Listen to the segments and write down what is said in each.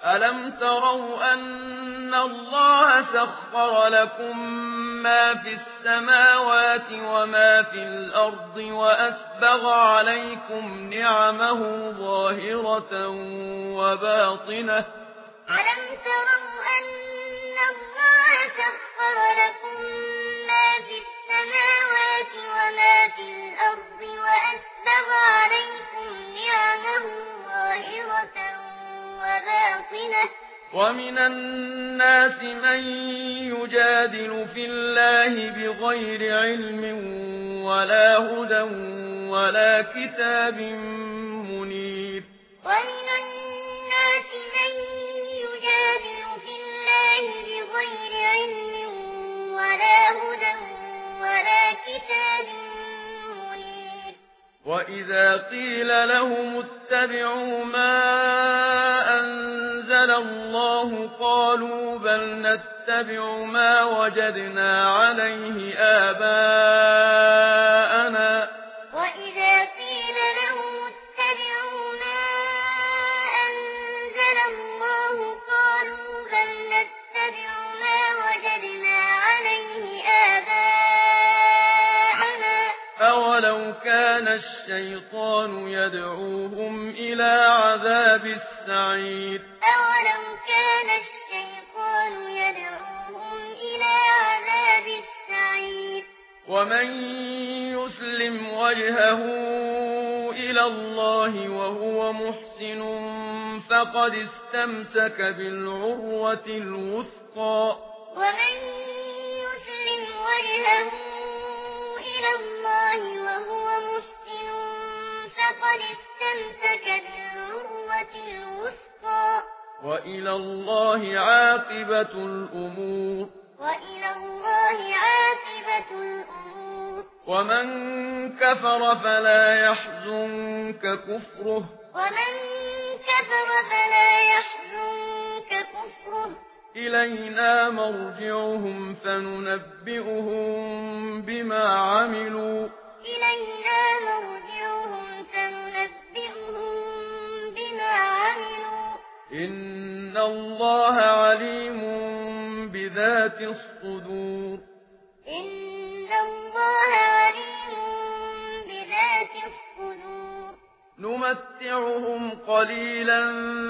ألم تروا أن الله سخر لكم ما في السماوات وما في الأرض وأسبغ عليكم نعمه ظاهرة وباطنة ألم تروا أن الله سخر لكم ما في السماوات وما في الأرض وأسبغ عليكم نعمه ظاهرة وباطنة ومن الناس من يجادل في الله بغير علم ولا هدى ولا كتاب منير ومن الناس من يجادل في الله بغير علم ولا هدى ولا كتاب منير وإذا قيل لهم اتبعوا ما أنزل الله قالوا بل نتبع ما وجدنا عليه آباءنا وإذا قيل لهم اتبعوا ما أنزل الله قالوا بل نتبع ما وجدنا عليه آباءنا أولو كان الشيطان يدعوهم إلى عذاب السعير أولو كان الشيطان يدعوهم إلى عذاب السعير ومن يسلم وجهه إلى الله وهو محسن فقد استمسك بالعروة الوثقى ومن يسلم وجهه إلى الله وهو محسن فقد استمسك بالعروة الوثقى وإلى الله عاقبة الأمور وإلى الله عاقبة الأمور ومن كفر فلا يحزنك كفره ومن كفر فلا يحزنك كفره إلينا مرجعهم فننبئهم بما عملوا إلينا مرجعهم فننبئهم بما عملوا إن الله عليم بذات الصدور إن الله عليم بذات الصدور نمتعهم قليلا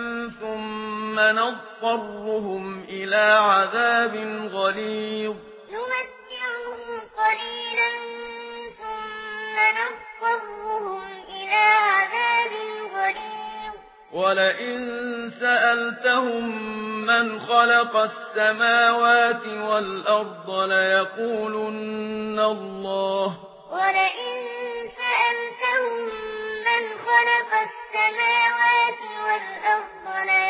ثم نضطرهم إلى عذاب غليظ نمتعهم قليلا ثم نضطرهم إلى عذاب غليظ ولئن سألتهم من خلق السماوات والأرض ليقولن الله ولئن سألتهم من خلق السماوات والأرض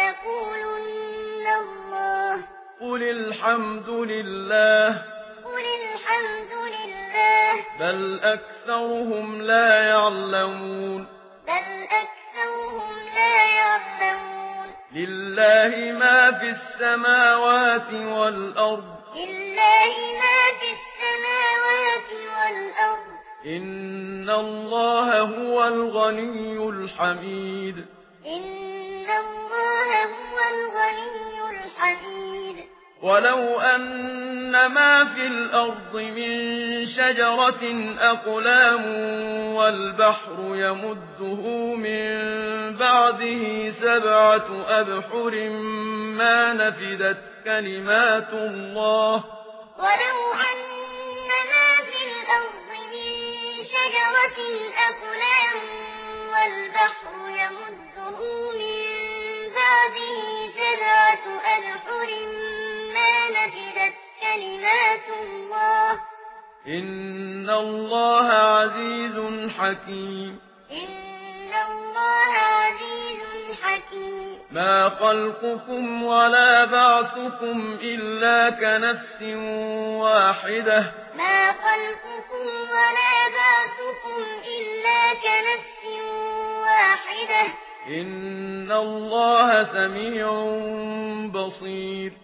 ليقولن الله قل الحمد لله قل الحمد لله بل أكثرهم لا يعلمون بل أكثرهم لا يعلمون لله ما في السماوات والأرض لله ما في السماوات والأرض إن الله هو الغني الحميد إن الله هو الغني الحميد ولو أن ما في الأرض من شجرة أقلام والبحر يمده من بعده 7 أبحر ما نفدت كلمات الله ولو أن ما في الأرض من شجرة أقلام والبحر يمده من بعده 7 أبحر ما نفدت كلمات الله إن الله عزيز حكيم إن الله عزيز حكيم ما خلقكم ولا بعثكم إلا كنفس واحدة ما خلقكم ولا بعثكم إلا كنفس واحدة إن الله سميع بصير